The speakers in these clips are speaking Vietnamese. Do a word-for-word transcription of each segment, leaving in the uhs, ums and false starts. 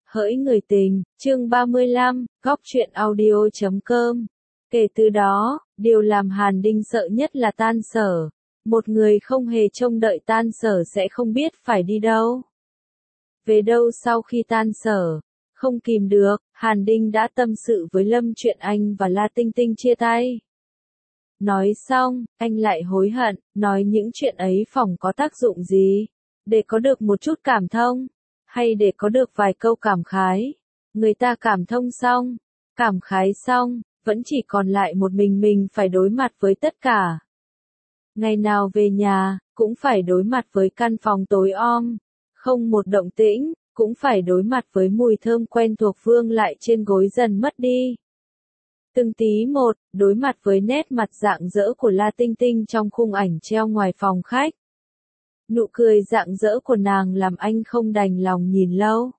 Hỡi người tình, chương ba mươi lăm, góc truyện audio chấm com. Kể từ đó, điều làm Hàn Đinh sợ nhất là tan sở. Một người không hề trông đợi tan sở sẽ không biết phải đi đâu. Về đâu sau khi tan sở, không kìm được, Hàn Đinh đã tâm sự với Lâm chuyện anh và La Tinh Tinh chia tay. Nói xong, anh lại hối hận, nói những chuyện ấy phỏng có tác dụng gì, để có được một chút cảm thông, hay để có được vài câu cảm khái. Người ta cảm thông xong, cảm khái xong, vẫn chỉ còn lại một mình mình phải đối mặt với tất cả. Ngày nào về nhà, cũng phải đối mặt với căn phòng tối om, không một động tĩnh, cũng phải đối mặt với mùi thơm quen thuộc vương lại trên gối dần mất đi. Từng tí một, đối mặt với nét mặt rạng rỡ của La Tinh Tinh trong khung ảnh treo ngoài phòng khách. Nụ cười rạng rỡ của nàng làm anh không đành lòng nhìn lâu.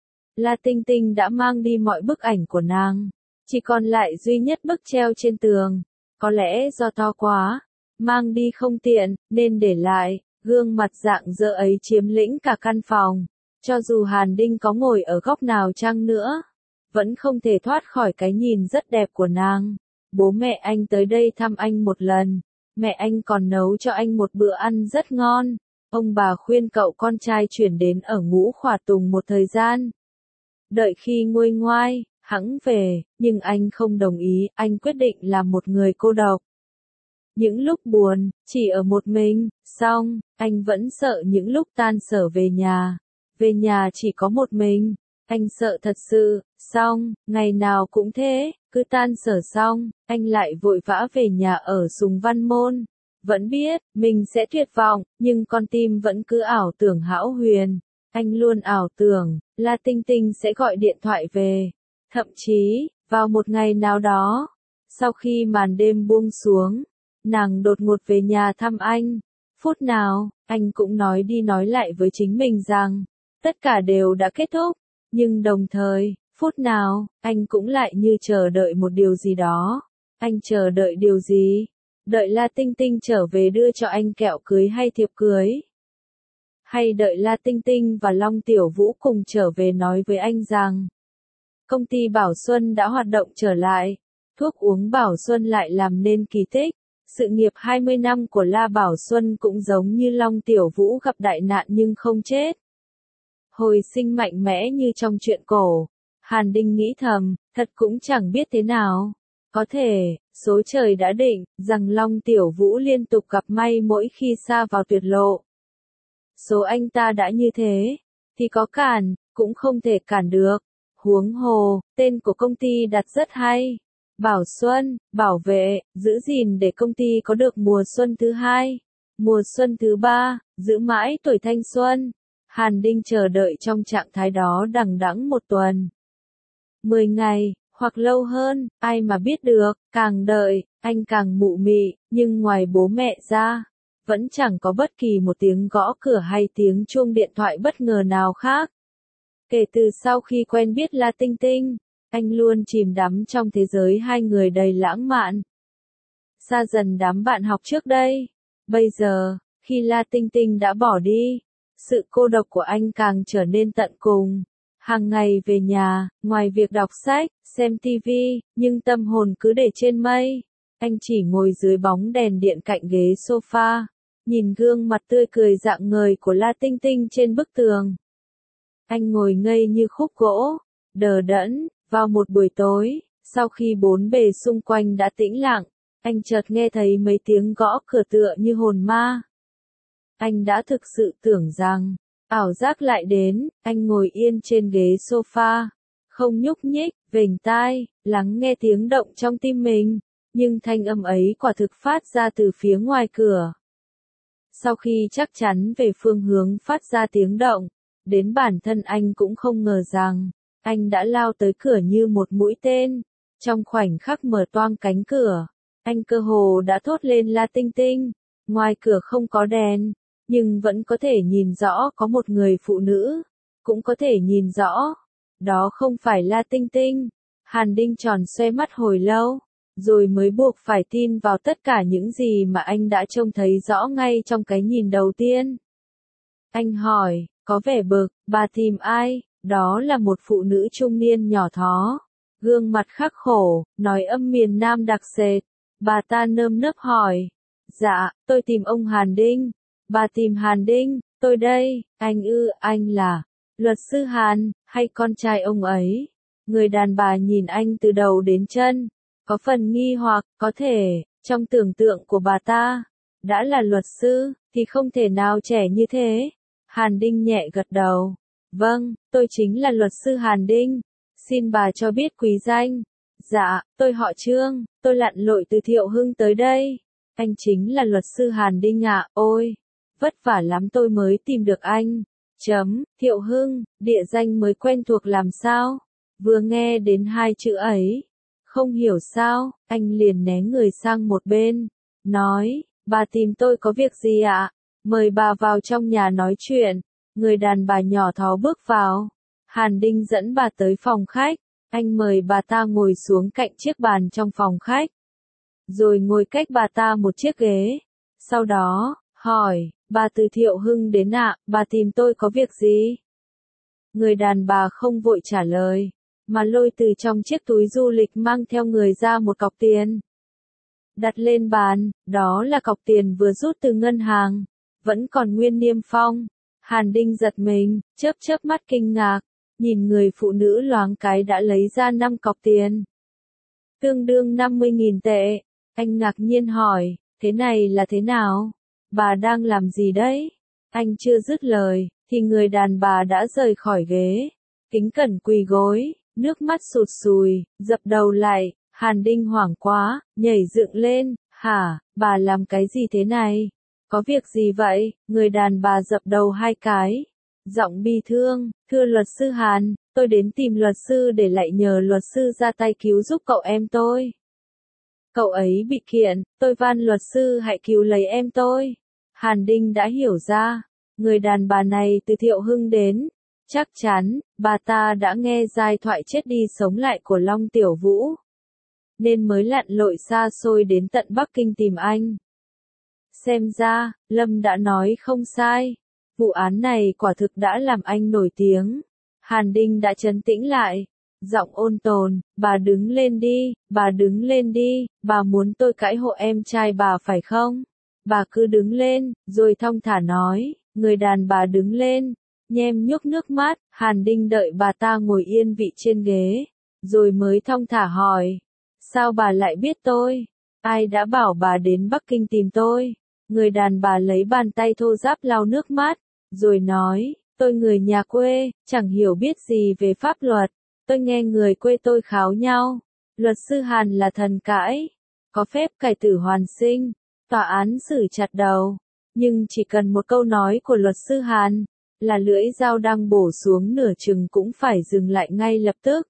La Tinh Tinh đã mang đi mọi bức ảnh của nàng, chỉ còn lại duy nhất bức treo trên tường. Có lẽ do to quá, mang đi không tiện, nên để lại. Gương mặt rạng rỡ ấy chiếm lĩnh cả căn phòng. Cho dù Hàn Đinh có ngồi ở góc nào chăng nữa, vẫn không thể thoát khỏi cái nhìn rất đẹp của nàng. Bố mẹ anh tới đây thăm anh một lần, mẹ anh còn nấu cho anh một bữa ăn rất ngon. Ông bà khuyên cậu con trai chuyển đến ở Ngũ Khỏa Tùng một thời gian. Đợi khi nguôi ngoai, hẵng về, nhưng anh không đồng ý, anh quyết định làm một người cô độc. Những lúc buồn, chỉ ở một mình, xong, anh vẫn sợ những lúc tan sở về nhà. Về nhà chỉ có một mình, anh sợ thật sự, xong, ngày nào cũng thế, cứ tan sở xong, anh lại vội vã về nhà ở Sùng Văn Môn. Vẫn biết, mình sẽ tuyệt vọng, nhưng con tim vẫn cứ ảo tưởng hão huyền. Anh luôn ảo tưởng, La Tinh Tinh sẽ gọi điện thoại về. Thậm chí, vào một ngày nào đó, sau khi màn đêm buông xuống, nàng đột ngột về nhà thăm anh. Phút nào, anh cũng nói đi nói lại với chính mình rằng, tất cả đều đã kết thúc. Nhưng đồng thời, phút nào, anh cũng lại như chờ đợi một điều gì đó. Anh chờ đợi điều gì? Đợi La Tinh Tinh trở về đưa cho anh kẹo cưới hay thiệp cưới? Hay đợi La Tinh Tinh và Long Tiểu Vũ cùng trở về nói với anh rằng công ty Bảo Xuân đã hoạt động trở lại, thuốc uống Bảo Xuân lại làm nên kỳ tích. Sự nghiệp hai mươi năm của La Bảo Xuân cũng giống như Long Tiểu Vũ gặp đại nạn nhưng không chết. Hồi sinh mạnh mẽ như trong truyện cổ. Hàn Đinh nghĩ thầm, thật cũng chẳng biết thế nào. Có thể, số trời đã định, rằng Long Tiểu Vũ liên tục gặp may mỗi khi sa vào tuyệt lộ. Số anh ta đã như thế, thì có cản, cũng không thể cản được. Huống hồ, tên của công ty đặt rất hay. Bảo Xuân, bảo vệ, giữ gìn để công ty có được mùa xuân thứ hai, mùa xuân thứ ba, giữ mãi tuổi thanh xuân. Hàn Đinh chờ đợi trong trạng thái đó đằng đẵng một tuần. Mười ngày, hoặc lâu hơn, ai mà biết được, càng đợi, anh càng mụ mị, nhưng ngoài bố mẹ ra, vẫn chẳng có bất kỳ một tiếng gõ cửa hay tiếng chuông điện thoại bất ngờ nào khác. Kể từ sau khi quen biết La Tinh Tinh, anh luôn chìm đắm trong thế giới hai người đầy lãng mạn. Xa dần đám bạn học trước đây. Bây giờ, khi La Tinh Tinh đã bỏ đi, sự cô độc của anh càng trở nên tận cùng. Hàng ngày về nhà, ngoài việc đọc sách, xem tivi, nhưng tâm hồn cứ để trên mây. Anh chỉ ngồi dưới bóng đèn điện cạnh ghế sofa, nhìn gương mặt tươi cười rạng ngời của La Tinh Tinh trên bức tường. Anh ngồi ngây như khúc gỗ, đờ đẫn. Vào một buổi tối, sau khi bốn bề xung quanh đã tĩnh lặng, anh chợt nghe thấy mấy tiếng gõ cửa tựa như hồn ma. Anh đã thực sự tưởng rằng, ảo giác lại đến, anh ngồi yên trên ghế sofa, không nhúc nhích, vểnh tai, lắng nghe tiếng động trong tim mình, nhưng thanh âm ấy quả thực phát ra từ phía ngoài cửa. Sau khi chắc chắn về phương hướng phát ra tiếng động, đến bản thân anh cũng không ngờ rằng, anh đã lao tới cửa như một mũi tên. Trong khoảnh khắc mở toang cánh cửa, anh cơ hồ đã thốt lên La Tinh Tinh. Ngoài cửa không có đèn, nhưng vẫn có thể nhìn rõ có một người phụ nữ. Cũng có thể nhìn rõ, đó không phải La Tinh Tinh. Hàn Đinh tròn xoe mắt hồi lâu, rồi mới buộc phải tin vào tất cả những gì mà anh đã trông thấy rõ ngay trong cái nhìn đầu tiên. Anh hỏi, có vẻ bực, bà tìm ai? Đó là một phụ nữ trung niên nhỏ thó, gương mặt khắc khổ, nói âm miền Nam đặc sệt. Bà ta nơm nớp hỏi. Dạ, tôi tìm ông Hàn Đinh. Bà tìm Hàn Đinh, tôi đây. Anh ư, anh là luật sư Hàn, hay con trai ông ấy? Người đàn bà nhìn anh từ đầu đến chân, có phần nghi hoặc, có thể, trong tưởng tượng của bà ta, đã là luật sư, thì không thể nào trẻ như thế. Hàn Đinh nhẹ gật đầu. Vâng, tôi chính là luật sư Hàn Đinh. Xin bà cho biết quý danh. Dạ, tôi họ Trương, tôi lặn lội từ Thiệu Hưng tới đây. Anh chính là luật sư Hàn Đinh ạ, ôi, vất vả lắm tôi mới tìm được anh. Chấm, Thiệu Hưng, địa danh mới quen thuộc làm sao? Vừa nghe đến hai chữ ấy, không hiểu sao, anh liền né người sang một bên, nói, bà tìm tôi có việc gì ạ? Mời bà vào trong nhà nói chuyện. Người đàn bà nhỏ thó bước vào. Hàn Đinh dẫn bà tới phòng khách. Anh mời bà ta ngồi xuống cạnh chiếc bàn trong phòng khách. Rồi ngồi cách bà ta một chiếc ghế. Sau đó, hỏi, bà từ Thiệu Hưng đến ạ, bà tìm tôi có việc gì? Người đàn bà không vội trả lời, mà lôi từ trong chiếc túi du lịch mang theo người ra một cọc tiền. Đặt lên bàn, đó là cọc tiền vừa rút từ ngân hàng, vẫn còn nguyên niêm phong. Hàn Đinh giật mình, chớp chớp mắt kinh ngạc, nhìn người phụ nữ loáng cái đã lấy ra năm cọc tiền. Tương đương năm mươi nghìn tệ, anh ngạc nhiên hỏi, thế này là thế nào? Bà đang làm gì đấy? Anh chưa dứt lời, thì người đàn bà đã rời khỏi ghế, kính cẩn quỳ gối, nước mắt sụt sùi, dập đầu lại. Hàn Đinh hoảng quá, nhảy dựng lên, hả, bà làm cái gì thế này? Có việc gì vậy? Người đàn bà dập đầu hai cái, giọng bi thương, thưa luật sư Hàn, tôi đến tìm luật sư để lại nhờ luật sư ra tay cứu giúp cậu em tôi. Cậu ấy bị kiện, tôi van luật sư hãy cứu lấy em tôi. Hàn Đinh đã hiểu ra, người đàn bà này từ Thiệu Hưng đến, chắc chắn, bà ta đã nghe giai thoại chết đi sống lại của Long Tiểu Vũ, nên mới lặn lội xa xôi đến tận Bắc Kinh tìm anh. Xem ra, Lâm đã nói không sai. Vụ án này quả thực đã làm anh nổi tiếng. Hàn Đinh đã trấn tĩnh lại. Giọng ôn tồn, bà đứng lên đi, bà đứng lên đi, bà muốn tôi cãi hộ em trai bà phải không? Bà cứ đứng lên, rồi thong thả nói. Người đàn bà đứng lên, nhem nhuốc nước mắt. Hàn Đinh đợi bà ta ngồi yên vị trên ghế, rồi mới thong thả hỏi. Sao bà lại biết tôi? Ai đã bảo bà đến Bắc Kinh tìm tôi? Người đàn bà lấy bàn tay thô ráp lau nước mắt, rồi nói, tôi người nhà quê, chẳng hiểu biết gì về pháp luật. Tôi nghe người quê tôi kháo nhau. Luật sư Hàn là thần cãi, có phép cải tử hoàn sinh, tòa án xử chặt đầu. Nhưng chỉ cần một câu nói của luật sư Hàn, là lưỡi dao đang bổ xuống nửa chừng cũng phải dừng lại ngay lập tức.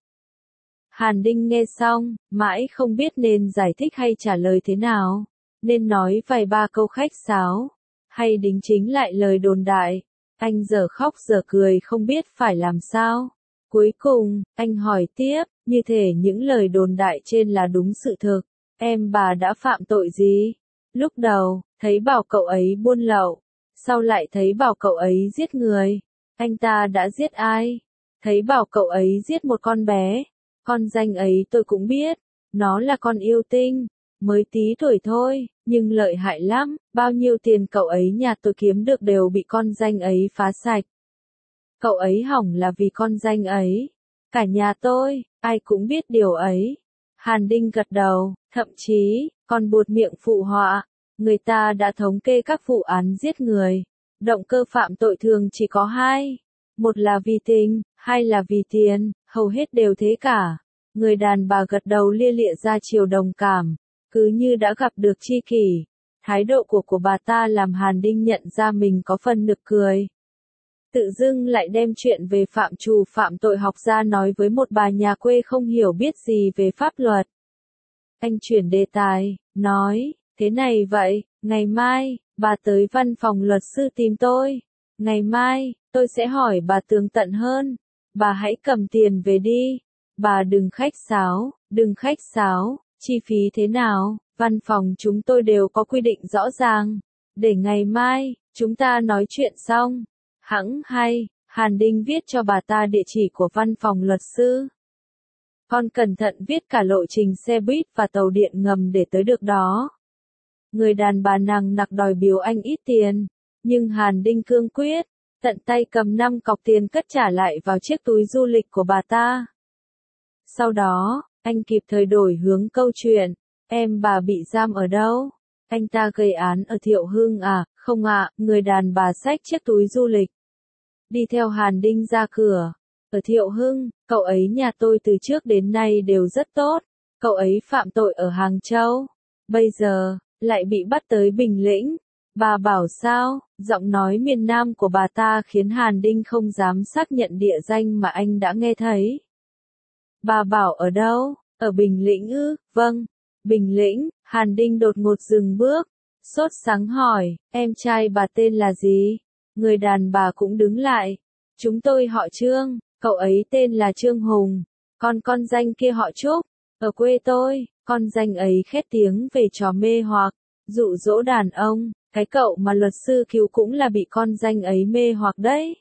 Hàn Đinh nghe xong, mãi không biết nên giải thích hay trả lời thế nào, nên nói vài ba câu khách sáo, hay đính chính lại lời đồn đại. Anh giờ khóc giờ cười không biết phải làm sao. Cuối cùng, anh hỏi tiếp, như thể những lời đồn đại trên là đúng sự thực. Em bà đã phạm tội gì? Lúc đầu, thấy bảo cậu ấy buôn lậu, sau lại thấy bảo cậu ấy giết người. Anh ta đã giết ai? Thấy bảo cậu ấy giết một con bé. Con danh ấy tôi cũng biết, nó là con yêu tinh, mới tí tuổi thôi, nhưng lợi hại lắm, bao nhiêu tiền cậu ấy nhà tôi kiếm được đều bị con danh ấy phá sạch. Cậu ấy hỏng là vì con danh ấy. Cả nhà tôi, ai cũng biết điều ấy. Hàn Đinh gật đầu, thậm chí, còn buột miệng phụ họa. Người ta đã thống kê các vụ án giết người. Động cơ phạm tội thường chỉ có hai. Một là vì tình, hai là vì tiền, hầu hết đều thế cả. Người đàn bà gật đầu lia lịa ra chiều đồng cảm, cứ như đã gặp được tri kỷ. Thái độ của của bà ta làm Hàn Đinh nhận ra mình có phần nực cười. Tự dưng lại đem chuyện về phạm trù phạm tội học ra nói với một bà nhà quê không hiểu biết gì về pháp luật. Anh chuyển đề tài, nói, thế này vậy, ngày mai, bà tới văn phòng luật sư tìm tôi. Ngày mai, tôi sẽ hỏi bà tường tận hơn. Bà hãy cầm tiền về đi. Bà đừng khách sáo, đừng khách sáo, chi phí thế nào, văn phòng chúng tôi đều có quy định rõ ràng. Để ngày mai, chúng ta nói chuyện xong. Hẵng hay, Hàn Đinh viết cho bà ta địa chỉ của văn phòng luật sư. Con cẩn thận viết cả lộ trình xe buýt và tàu điện ngầm để tới được đó. Người đàn bà nằng nặc đòi biếu anh ít tiền, nhưng Hàn Đinh cương quyết, tận tay cầm năm cọc tiền cất trả lại vào chiếc túi du lịch của bà ta. Sau đó, anh kịp thời đổi hướng câu chuyện, em bà bị giam ở đâu? Anh ta gây án ở Thiệu Hưng à? Không ạ, người đàn bà xách chiếc túi du lịch. Đi theo Hàn Đinh ra cửa. Ở Thiệu Hưng, cậu ấy nhà tôi từ trước đến nay đều rất tốt, cậu ấy phạm tội ở Hàng Châu. Bây giờ, lại bị bắt tới Bình Lĩnh. Bà bảo sao? Giọng nói miền Nam của bà ta khiến Hàn Đinh không dám xác nhận địa danh mà anh đã nghe thấy. Bà bảo ở đâu? Ở Bình Lĩnh ư? Vâng, Bình Lĩnh. Hàn Đinh đột ngột dừng bước, sốt sắng hỏi, em trai bà tên là gì? Người đàn bà cũng đứng lại. Chúng tôi họ Trương, cậu ấy tên là Trương Hùng, còn con danh kia họ Trúc. Ở quê tôi, con danh ấy khét tiếng về trò mê hoặc, dụ dỗ đàn ông, cái cậu mà luật sư cứu cũng là bị con danh ấy mê hoặc đấy.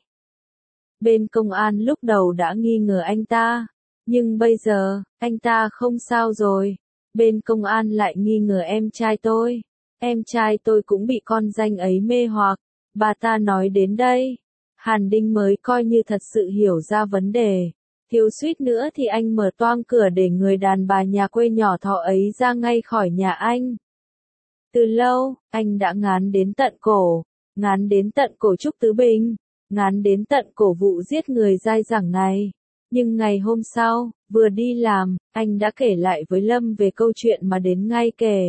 Bên công an lúc đầu đã nghi ngờ anh ta, nhưng bây giờ, anh ta không sao rồi. Bên công an lại nghi ngờ em trai tôi. Em trai tôi cũng bị con danh ấy mê hoặc. Bà ta nói đến đây, Hàn Đinh mới coi như thật sự hiểu ra vấn đề. Thiếu suýt nữa thì anh mở toang cửa để người đàn bà nhà quê nhỏ thọ ấy ra ngay khỏi nhà anh. Từ lâu, anh đã ngán đến tận cổ, ngán đến tận cổ Trúc Tứ Bình, ngán đến tận cổ vụ giết người dai dẳng này. Nhưng ngày hôm sau, vừa đi làm, anh đã kể lại với Lâm về câu chuyện mà đến ngay kể.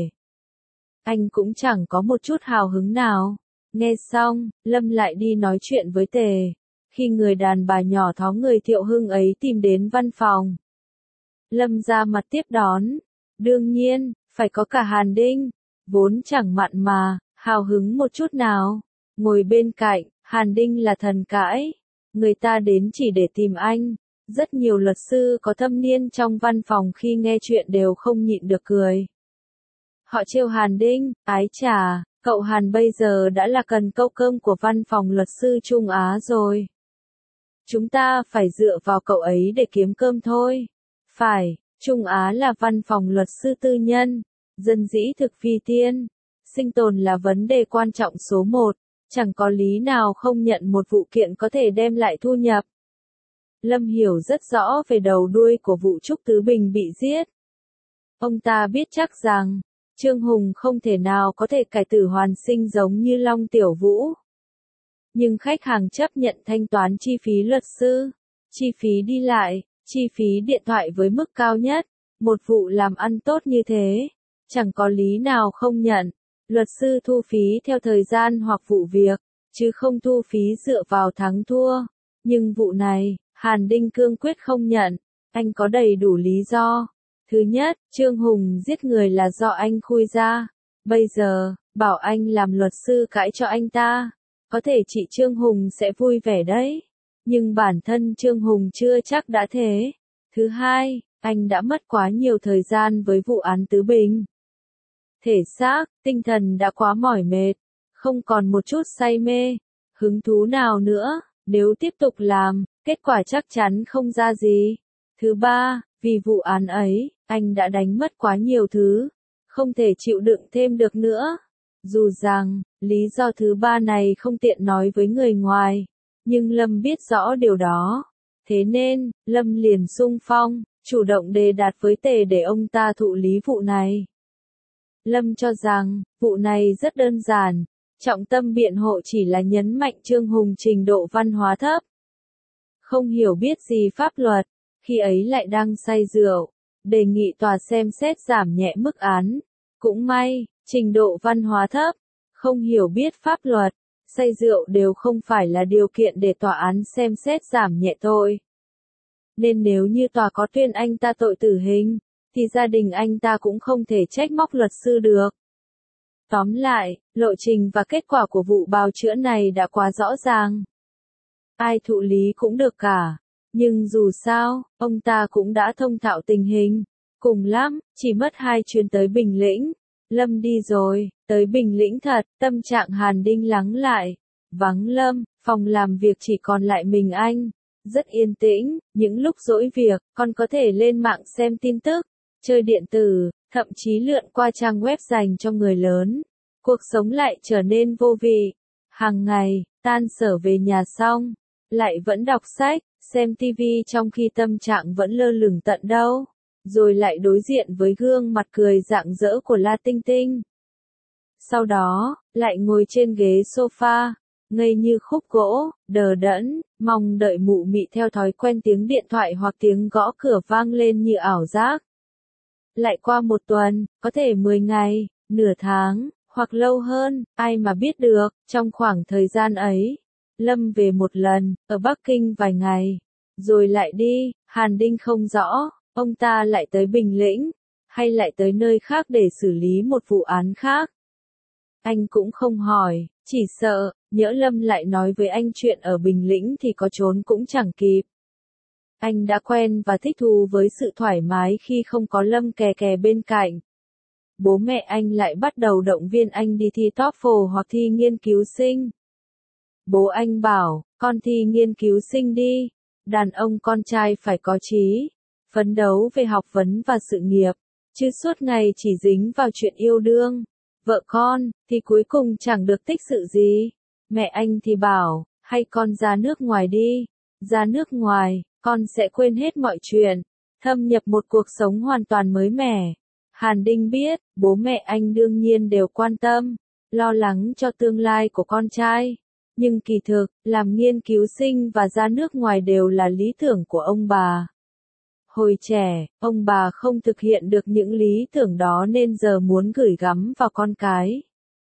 Anh cũng chẳng có một chút hào hứng nào. Nghe xong, Lâm lại đi nói chuyện với Tề. Khi người đàn bà nhỏ thó người Thiệu Hưng ấy tìm đến văn phòng, Lâm ra mặt tiếp đón. Đương nhiên, phải có cả Hàn Đinh, vốn chẳng mặn mà, hào hứng một chút nào. Ngồi bên cạnh, Hàn Đinh là thần cãi. Người ta đến chỉ để tìm anh. Rất nhiều luật sư có thâm niên trong văn phòng khi nghe chuyện đều không nhịn được cười. Họ trêu Hàn Đinh, ái chà, cậu Hàn bây giờ đã là cần câu cơm của văn phòng luật sư Trung Á rồi. Chúng ta phải dựa vào cậu ấy để kiếm cơm thôi. Phải, Trung Á là văn phòng luật sư tư nhân, dân dĩ thực vi tiên. Sinh tồn là vấn đề quan trọng số một, chẳng có lý nào không nhận một vụ kiện có thể đem lại thu nhập. Lâm hiểu rất rõ về đầu đuôi của vụ Trúc Tứ Bình bị giết. Ông ta biết chắc rằng, Trương Hùng không thể nào có thể cải tử hoàn sinh giống như Long Tiểu Vũ. Nhưng khách hàng chấp nhận thanh toán chi phí luật sư, chi phí đi lại, chi phí điện thoại với mức cao nhất. Một vụ làm ăn tốt như thế, chẳng có lý nào không nhận. Luật sư thu phí theo thời gian hoặc vụ việc, chứ không thu phí dựa vào thắng thua. Nhưng vụ này, Hàn Đinh cương quyết không nhận. Anh có đầy đủ lý do. Thứ nhất, Trương Hùng giết người là do anh khui ra. Bây giờ, bảo anh làm luật sư cãi cho anh ta. Có thể chị Trương Hùng sẽ vui vẻ đấy. Nhưng bản thân Trương Hùng chưa chắc đã thế. Thứ hai, anh đã mất quá nhiều thời gian với vụ án Tứ Bình. Thể xác, tinh thần đã quá mỏi mệt. Không còn một chút say mê, hứng thú nào nữa. Nếu tiếp tục làm, kết quả chắc chắn không ra gì. Thứ ba, vì vụ án ấy, anh đã đánh mất quá nhiều thứ, không thể chịu đựng thêm được nữa. Dù rằng, lý do thứ ba này không tiện nói với người ngoài, nhưng Lâm biết rõ điều đó. Thế nên, Lâm liền xung phong, chủ động đề đạt với Tề để ông ta thụ lý vụ này. Lâm cho rằng, vụ này rất đơn giản, trọng tâm biện hộ chỉ là nhấn mạnh Trương Hùng trình độ văn hóa thấp. Không hiểu biết gì pháp luật, khi ấy lại đang say rượu, đề nghị tòa xem xét giảm nhẹ mức án. Cũng may, trình độ văn hóa thấp, không hiểu biết pháp luật, say rượu đều không phải là điều kiện để tòa án xem xét giảm nhẹ tội. Nên nếu như tòa có tuyên anh ta tội tử hình, thì gia đình anh ta cũng không thể trách móc luật sư được. Tóm lại, lộ trình và kết quả của vụ bào chữa này đã quá rõ ràng. Ai thụ lý cũng được cả. Nhưng dù sao, ông ta cũng đã thông thạo tình hình. Cùng lắm, chỉ mất hai chuyến tới Bình Lĩnh. Lâm đi rồi, tới Bình Lĩnh thật, tâm trạng Hàn Đinh lắng lại. vắng Lâm, phòng làm việc chỉ còn lại mình anh. Rất yên tĩnh, những lúc rỗi việc, con có thể lên mạng xem tin tức, chơi điện tử, thậm chí lượn qua trang web dành cho người lớn. Cuộc sống lại trở nên vô vị. Hàng ngày, tan sở về nhà xong, lại vẫn đọc sách, xem tivi trong khi tâm trạng vẫn lơ lửng tận đâu. Rồi lại đối diện với gương mặt cười rạng rỡ của La Tinh Tinh. Sau đó, lại ngồi trên ghế sofa, ngây như khúc gỗ, đờ đẫn, mong đợi mụ mị theo thói quen tiếng điện thoại hoặc tiếng gõ cửa vang lên như ảo giác. Lại qua một tuần, có thể mười ngày, nửa tháng, hoặc lâu hơn, ai mà biết được, trong khoảng thời gian ấy. Lâm về một lần, ở Bắc Kinh vài ngày, rồi lại đi, Hàn Đinh không rõ, ông ta lại tới Bình Lĩnh, hay lại tới nơi khác để xử lý một vụ án khác. Anh cũng không hỏi, chỉ sợ, nhỡ Lâm lại nói với anh chuyện ở Bình Lĩnh thì có trốn cũng chẳng kịp. Anh đã quen và thích thú với sự thoải mái khi không có Lâm kè kè bên cạnh. Bố mẹ anh lại bắt đầu động viên anh đi thi TOEFL hoặc thi nghiên cứu sinh. Bố anh bảo, con thi nghiên cứu sinh đi, đàn ông con trai phải có chí, phấn đấu về học vấn và sự nghiệp, chứ suốt ngày chỉ dính vào chuyện yêu đương, vợ con, thì cuối cùng chẳng được tích sự gì. Mẹ anh thì bảo, hay con ra nước ngoài đi, ra nước ngoài, con sẽ quên hết mọi chuyện, thâm nhập một cuộc sống hoàn toàn mới mẻ. Hàn Đinh biết, bố mẹ anh đương nhiên đều quan tâm, lo lắng cho tương lai của con trai. Nhưng kỳ thực, làm nghiên cứu sinh và ra nước ngoài đều là lý tưởng của ông bà. Hồi trẻ, ông bà không thực hiện được những lý tưởng đó nên giờ muốn gửi gắm vào con cái.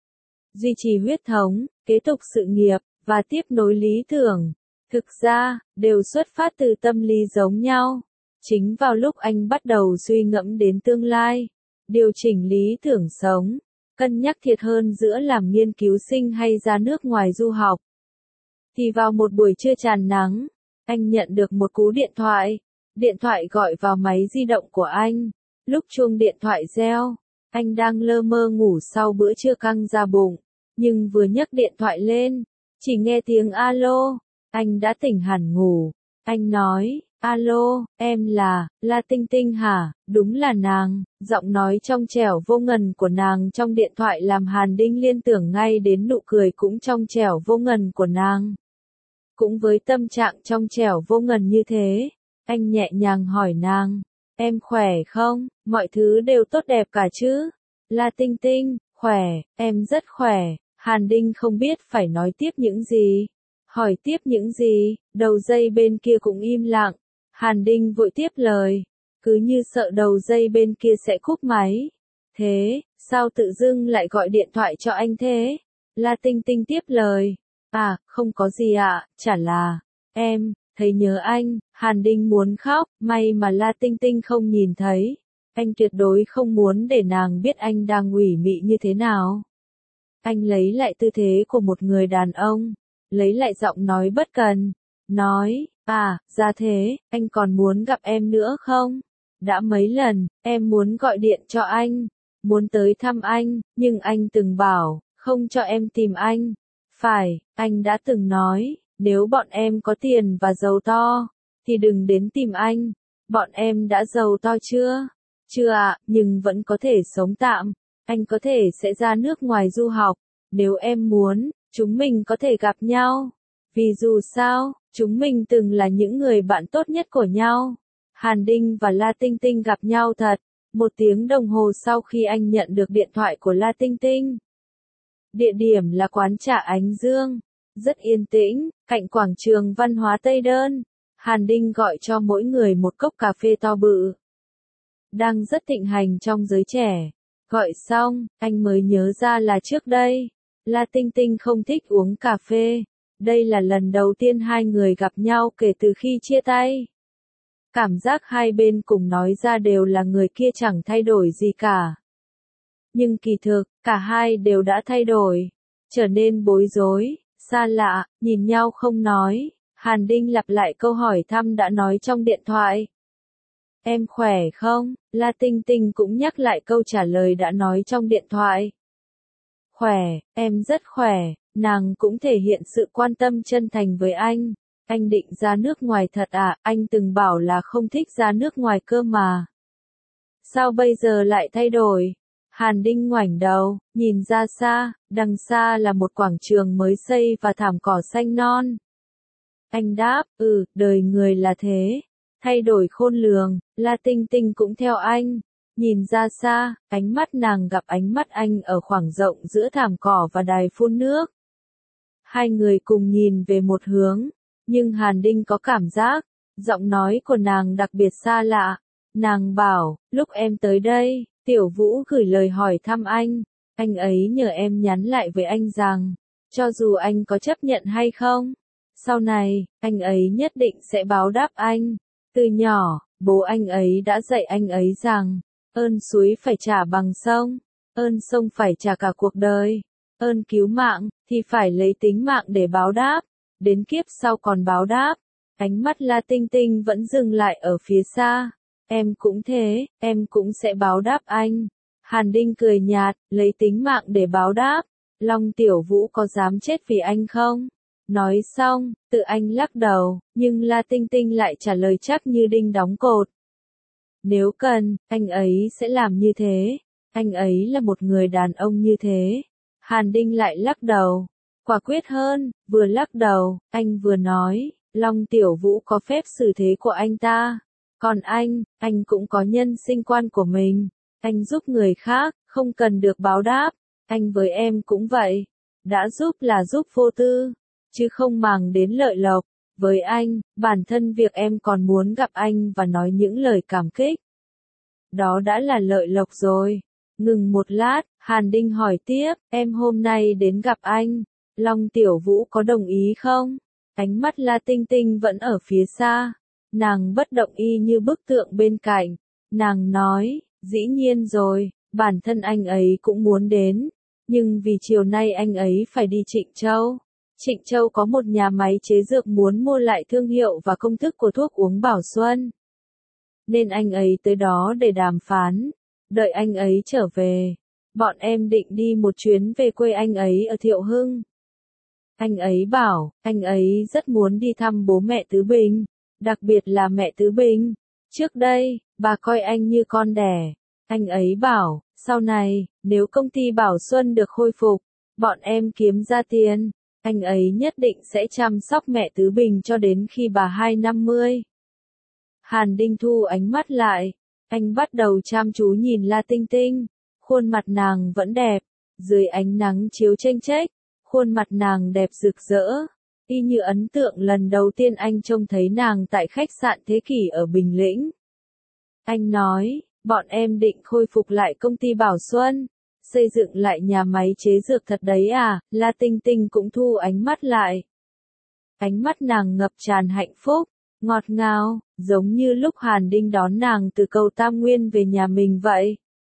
Duy trì huyết thống, kế tục sự nghiệp, và tiếp nối lý tưởng. Thực ra, đều xuất phát từ tâm lý giống nhau. Chính vào lúc anh bắt đầu suy ngẫm đến tương lai, điều chỉnh lý tưởng sống, cân nhắc thiệt hơn giữa làm nghiên cứu sinh hay ra nước ngoài du học. Thì vào một buổi trưa tràn nắng, anh nhận được một cú điện thoại. Điện thoại gọi vào máy di động của anh. Lúc chuông điện thoại reo, anh đang lơ mơ ngủ sau bữa trưa căng da bụng. Nhưng vừa nhấc điện thoại lên, chỉ nghe tiếng alo, anh đã tỉnh hẳn ngủ. Anh nói, alo, em là, La Tinh Tinh hả? Đúng là nàng. Giọng nói trong trẻo vô ngần của nàng trong điện thoại làm Hàn Đinh liên tưởng ngay đến nụ cười cũng trong trẻo vô ngần của nàng. Cũng với tâm trạng trong trẻo vô ngần như thế, anh nhẹ nhàng hỏi nàng, em khỏe không? Mọi thứ đều tốt đẹp cả chứ? La Tinh Tinh, khỏe, em rất khỏe. Hàn Đinh không biết phải nói tiếp những gì. Hỏi tiếp những gì, đầu dây bên kia cũng im lặng. Hàn Đinh vội tiếp lời, cứ như sợ đầu dây bên kia sẽ cúp máy. Thế, sao tự dưng lại gọi điện thoại cho anh thế? La Tinh Tinh tiếp lời, à, không có gì ạ, chả là, em, thấy nhớ anh. Hàn Đinh muốn khóc, may mà La Tinh Tinh không nhìn thấy. Anh tuyệt đối không muốn để nàng biết anh đang ủy mị như thế nào. Anh lấy lại tư thế của một người đàn ông, lấy lại giọng nói bất cần, nói, à, ra thế, anh còn muốn gặp em nữa không? Đã mấy lần, em muốn gọi điện cho anh, muốn tới thăm anh, nhưng anh từng bảo, không cho em tìm anh. Phải, anh đã từng nói, nếu bọn em có tiền và giàu to, thì đừng đến tìm anh. Bọn em đã giàu to chưa? Chưa ạ, nhưng vẫn có thể sống tạm. Anh có thể sẽ ra nước ngoài du học. Nếu em muốn, chúng mình có thể gặp nhau. Vì dù sao, chúng mình từng là những người bạn tốt nhất của nhau. Hàn Đinh và La Tinh Tinh gặp nhau thật. Một tiếng đồng hồ sau khi anh nhận được điện thoại của La Tinh Tinh. Địa điểm là quán trà Ánh Dương. Rất yên tĩnh, cạnh quảng trường văn hóa Tây Đơn. Hàn Đinh gọi cho mỗi người một cốc cà phê to bự. Đang rất thịnh hành trong giới trẻ. Gọi xong, anh mới nhớ ra là trước đây, La Tinh Tinh không thích uống cà phê. Đây là lần đầu tiên hai người gặp nhau kể từ khi chia tay. Cảm giác hai bên cùng nói ra đều là người kia chẳng thay đổi gì cả. Nhưng kỳ thực, cả hai đều đã thay đổi. Trở nên bối rối, xa lạ, nhìn nhau không nói. Hàn Đinh lặp lại câu hỏi thăm đã nói trong điện thoại. Em khỏe không? La Tinh Tinh cũng nhắc lại câu trả lời đã nói trong điện thoại. Khỏe, em rất khỏe. nàng cũng thể hiện sự quan tâm chân thành với anh. Anh định ra nước ngoài thật à, anh từng bảo là không thích ra nước ngoài cơ mà. Sao bây giờ lại thay đổi? Hàn Đinh ngoảnh đầu, nhìn ra xa, đằng xa là một quảng trường mới xây và thảm cỏ xanh non. Anh đáp, ừ, đời người là thế. Thay đổi khôn lường, La Tinh Tinh cũng theo anh. Nhìn ra xa, ánh mắt nàng gặp ánh mắt anh ở khoảng rộng giữa thảm cỏ và đài phun nước. Hai người cùng nhìn về một hướng, nhưng Hàn Đinh có cảm giác, giọng nói của nàng đặc biệt xa lạ. Nàng bảo, lúc em tới đây, Tiểu Vũ gửi lời hỏi thăm anh, anh ấy nhờ em nhắn lại với anh rằng, cho dù anh có chấp nhận hay không, sau này, anh ấy nhất định sẽ báo đáp anh. Từ nhỏ, bố anh ấy đã dạy anh ấy rằng, ơn suối phải trả bằng sông, ơn sông phải trả cả cuộc đời, ơn cứu mạng, thì phải lấy tính mạng để báo đáp, đến kiếp sau còn báo đáp. Ánh mắt La Tinh Tinh vẫn dừng lại ở phía xa. Em cũng thế, em cũng sẽ báo đáp anh. Hàn Đinh cười nhạt, lấy tính mạng để báo đáp. Long Tiểu Vũ có dám chết vì anh không? Nói xong, tự anh lắc đầu, nhưng La Tinh Tinh lại trả lời chắc như đinh đóng cột. Nếu cần, anh ấy sẽ làm như thế. Anh ấy là một người đàn ông như thế. Hàn Đinh lại lắc đầu. Quả quyết hơn, vừa lắc đầu, anh vừa nói, Long Tiểu Vũ có phép xử thế của anh ta. Còn anh, anh cũng có nhân sinh quan của mình. Anh giúp người khác, không cần được báo đáp. Anh với em cũng vậy. Đã giúp là giúp vô tư, chứ không màng đến lợi lộc. Với anh, bản thân việc em còn muốn gặp anh và nói những lời cảm kích, đó đã là lợi lộc rồi. Ngừng một lát, Hàn Đinh hỏi tiếp, em hôm nay đến gặp anh, Long Tiểu Vũ có đồng ý không? Ánh mắt La Tinh Tinh vẫn ở phía xa. Nàng bất động y như bức tượng bên cạnh. Nàng nói, dĩ nhiên rồi, bản thân anh ấy cũng muốn đến. Nhưng vì chiều nay anh ấy phải đi Trịnh Châu. Trịnh Châu có một nhà máy chế dược muốn mua lại thương hiệu và công thức của thuốc uống Bảo Xuân. Nên anh ấy tới đó để đàm phán. Đợi anh ấy trở về, bọn em định đi một chuyến về quê anh ấy ở Thiệu Hưng. Anh ấy bảo, anh ấy rất muốn đi thăm bố mẹ Tứ Bình, đặc biệt là mẹ Tứ Bình. Trước đây, bà coi anh như con đẻ. Anh ấy bảo, sau này, nếu công ty Bảo Xuân được khôi phục, bọn em kiếm ra tiền, anh ấy nhất định sẽ chăm sóc mẹ Tứ Bình cho đến khi bà hai năm mươi. Hàn Đinh thu ánh mắt lại, anh bắt đầu chăm chú nhìn La Tinh Tinh, khuôn mặt nàng vẫn đẹp, dưới ánh nắng chiếu chênh chếch, khuôn mặt nàng đẹp rực rỡ, y như ấn tượng lần đầu tiên anh trông thấy nàng tại khách sạn Thế Kỷ ở Bình Lĩnh. Anh nói, bọn em định khôi phục lại công ty Bảo Xuân, xây dựng lại nhà máy chế dược thật đấy à? La Tinh Tinh cũng thu ánh mắt lại. Ánh mắt nàng ngập tràn hạnh phúc, ngọt ngào, giống như lúc Hàn Đinh đón nàng từ cầu Tam Nguyên về nhà mình vậy.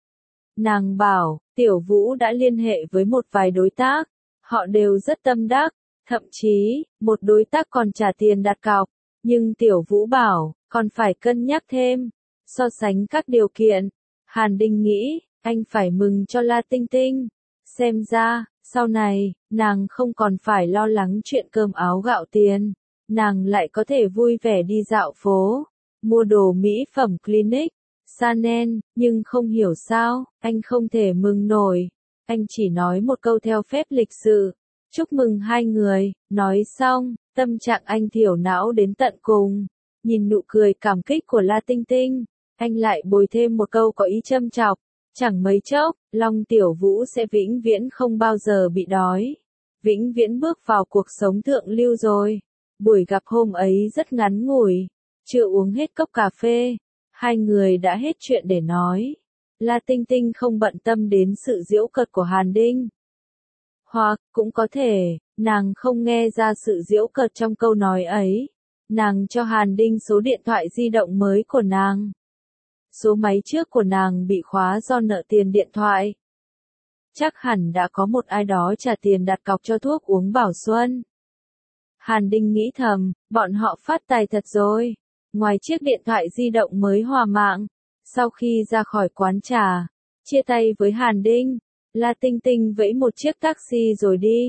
Nàng bảo, Tiểu Vũ đã liên hệ với một vài đối tác, họ đều rất tâm đắc, thậm chí, một đối tác còn trả tiền đặt cọc, nhưng Tiểu Vũ bảo, còn phải cân nhắc thêm, so sánh các điều kiện. Hàn Đinh nghĩ, anh phải mừng cho La Tinh Tinh, xem ra, sau này, nàng không còn phải lo lắng chuyện cơm áo gạo tiền, nàng lại có thể vui vẻ đi dạo phố, mua đồ mỹ phẩm Clinique, Chanel, nhưng không hiểu sao, anh không thể mừng nổi. Anh chỉ nói một câu theo phép lịch sự, chúc mừng hai người, nói xong, tâm trạng anh thiểu não đến tận cùng. Nhìn nụ cười cảm kích của La Tinh Tinh, anh lại bồi thêm một câu có ý châm chọc, chẳng mấy chốc, Long Tiểu Vũ sẽ vĩnh viễn không bao giờ bị đói, vĩnh viễn bước vào cuộc sống thượng lưu rồi. Buổi gặp hôm ấy rất ngắn ngủi, chưa uống hết cốc cà phê, hai người đã hết chuyện để nói. La Tinh Tinh không bận tâm đến sự giễu cợt của Hàn Đinh. Hoặc, cũng có thể, nàng không nghe ra sự giễu cợt trong câu nói ấy. Nàng cho Hàn Đinh số điện thoại di động mới của nàng. Số máy trước của nàng bị khóa do nợ tiền điện thoại. Chắc hẳn đã có một ai đó trả tiền đặt cọc cho thuốc uống Bảo Xuân. Hàn Đinh nghĩ thầm, bọn họ phát tài thật rồi. Ngoài chiếc điện thoại di động mới hòa mạng, sau khi ra khỏi quán trà, chia tay với Hàn Đinh, La Tinh Tinh vẫy một chiếc taxi rồi đi.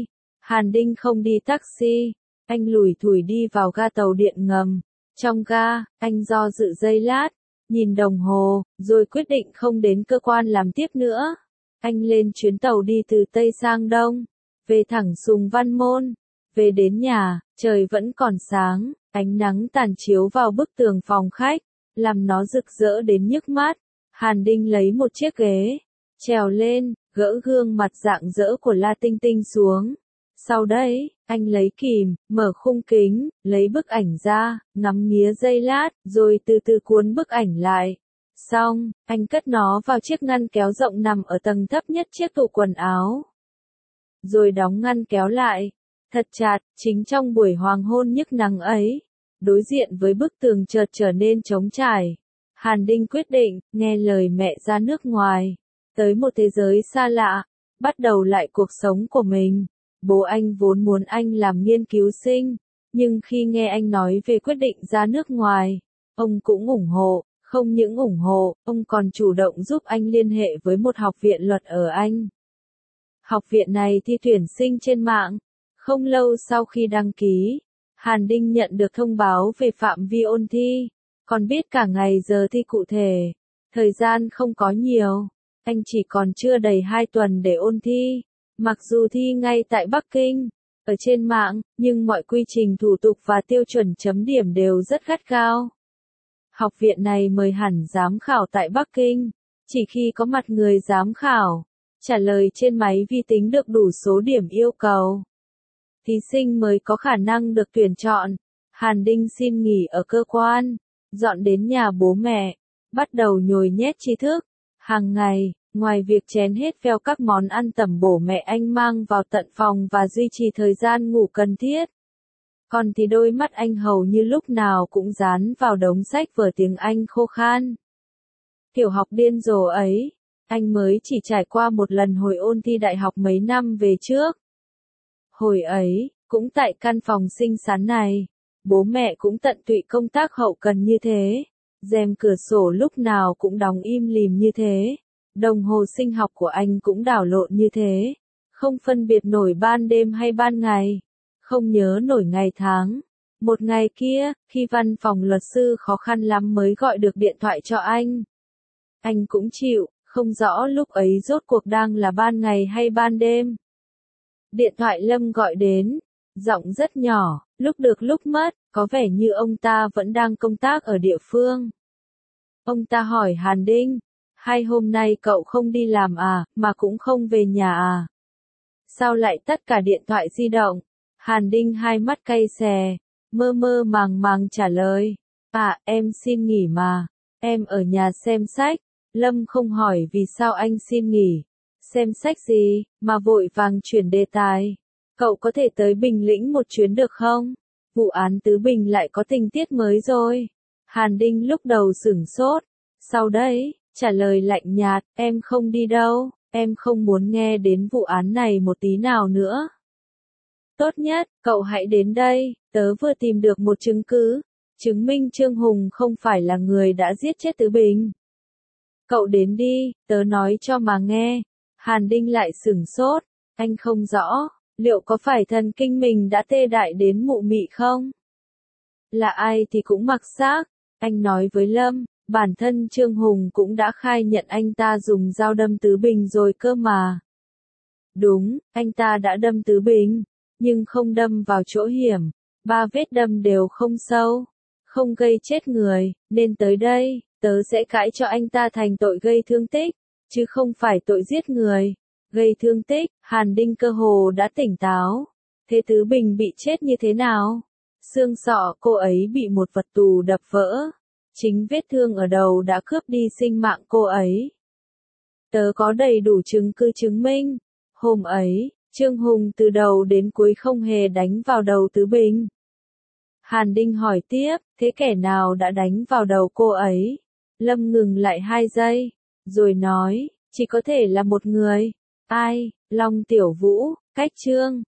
Hàn Đinh không đi taxi, anh lủi thủi đi vào ga tàu điện ngầm. Trong ga, anh do dự giây lát, nhìn đồng hồ, rồi quyết định không đến cơ quan làm tiếp nữa. Anh lên chuyến tàu đi từ Tây sang Đông, về thẳng Sùng Văn Môn. Về đến nhà, trời vẫn còn sáng, ánh nắng tàn chiếu vào bức tường phòng khách, làm nó rực rỡ đến nhức mắt. Hàn Đinh lấy một chiếc ghế, trèo lên, gỡ gương mặt rạng rỡ của La Tinh Tinh xuống. Sau đấy, anh lấy kìm, mở khung kính, lấy bức ảnh ra, ngắm nghía giây lát, rồi từ từ cuốn bức ảnh lại. Xong, anh cất nó vào chiếc ngăn kéo rộng nằm ở tầng thấp nhất chiếc tủ quần áo. Rồi đóng ngăn kéo lại, thật chặt, chính trong buổi hoàng hôn nhức nắng ấy. Đối diện với bức tường chợt trở nên trống trải. Hàn Đinh quyết định, nghe lời mẹ ra nước ngoài, tới một thế giới xa lạ, bắt đầu lại cuộc sống của mình. Bố anh vốn muốn anh làm nghiên cứu sinh, nhưng khi nghe anh nói về quyết định ra nước ngoài, ông cũng ủng hộ, không những ủng hộ, ông còn chủ động giúp anh liên hệ với một học viện luật ở Anh. Học viện này thi tuyển sinh trên mạng. Không lâu sau khi đăng ký, Hàn Đinh nhận được thông báo về phạm vi ôn thi, còn biết cả ngày giờ thi cụ thể. Thời gian không có nhiều, anh chỉ còn chưa đầy hai tuần để ôn thi. Mặc dù thi ngay tại Bắc Kinh, ở trên mạng, nhưng mọi quy trình thủ tục và tiêu chuẩn chấm điểm đều rất gắt gao. Học viện này mời hẳn giám khảo tại Bắc Kinh, chỉ khi có mặt người giám khảo, trả lời trên máy vi tính được đủ số điểm yêu cầu, thí sinh mới có khả năng được tuyển chọn. Hàn Đinh xin nghỉ ở cơ quan, dọn đến nhà bố mẹ, bắt đầu nhồi nhét tri thức. Hàng ngày, ngoài việc chén hết veo các món ăn tẩm bổ mẹ anh mang vào tận phòng và duy trì thời gian ngủ cần thiết, còn thì đôi mắt anh hầu như lúc nào cũng dán vào đống sách vở tiếng Anh khô khan. Tiểu học điên rồ ấy, anh mới chỉ trải qua một lần hồi ôn thi đại học mấy năm về trước. Hồi ấy, cũng tại căn phòng xinh xắn này, bố mẹ cũng tận tụy công tác hậu cần như thế. Rèm cửa sổ lúc nào cũng đóng im lìm như thế. Đồng hồ sinh học của anh cũng đảo lộn như thế. Không phân biệt nổi ban đêm hay ban ngày. Không nhớ nổi ngày tháng. Một ngày kia, khi văn phòng luật sư khó khăn lắm mới gọi được điện thoại cho anh. Anh cũng chịu, không rõ lúc ấy rốt cuộc đang là ban ngày hay ban đêm. Điện thoại Lâm gọi đến, giọng rất nhỏ, lúc được lúc mất, có vẻ như ông ta vẫn đang công tác ở địa phương. Ông ta hỏi Hàn Đinh, hai hôm nay cậu không đi làm à, mà cũng không về nhà à? Sao lại tắt cả điện thoại di động? Hàn Đinh hai mắt cay xè, mơ mơ màng màng trả lời, à, em xin nghỉ mà, em ở nhà xem sách. Lâm không hỏi vì sao anh xin nghỉ. Xem sách gì, mà vội vàng chuyển đề tài. Cậu có thể tới Bình Lĩnh một chuyến được không? Vụ án Tứ Bình lại có tình tiết mới rồi. Hàn Đinh lúc đầu sửng sốt. Sau đấy, trả lời lạnh nhạt, em không đi đâu, em không muốn nghe đến vụ án này một tí nào nữa. Tốt nhất, cậu hãy đến đây, tớ vừa tìm được một chứng cứ, chứng minh Trương Hùng không phải là người đã giết chết Tứ Bình. Cậu đến đi, tớ nói cho mà nghe. Hàn Đinh lại sửng sốt, anh không rõ, liệu có phải thần kinh mình đã tê đại đến mụ mị không? Là ai thì cũng mặc xác, anh nói với Lâm, bản thân Trương Hùng cũng đã khai nhận anh ta dùng dao đâm Tứ Bình rồi cơ mà. Đúng, anh ta đã đâm Tứ Bình, nhưng không đâm vào chỗ hiểm, ba vết đâm đều không sâu, không gây chết người, nên tới đây, tớ sẽ cãi cho anh ta thành tội gây thương tích, chứ không phải tội giết người. Gây thương tích, Hàn Đinh cơ hồ đã tỉnh táo. Thế Tứ Bình bị chết như thế nào? Xương sọ cô ấy bị một vật tù đập vỡ. Chính vết thương ở đầu đã cướp đi sinh mạng cô ấy. Tớ có đầy đủ chứng cứ chứng minh. Hôm ấy, Trương Hùng từ đầu đến cuối không hề đánh vào đầu Tứ Bình. Hàn Đinh hỏi tiếp, thế kẻ nào đã đánh vào đầu cô ấy? Lâm ngừng lại hai giây, rồi nói, chỉ có thể là một người. Ai? Long Tiểu Vũ, Cách Trương.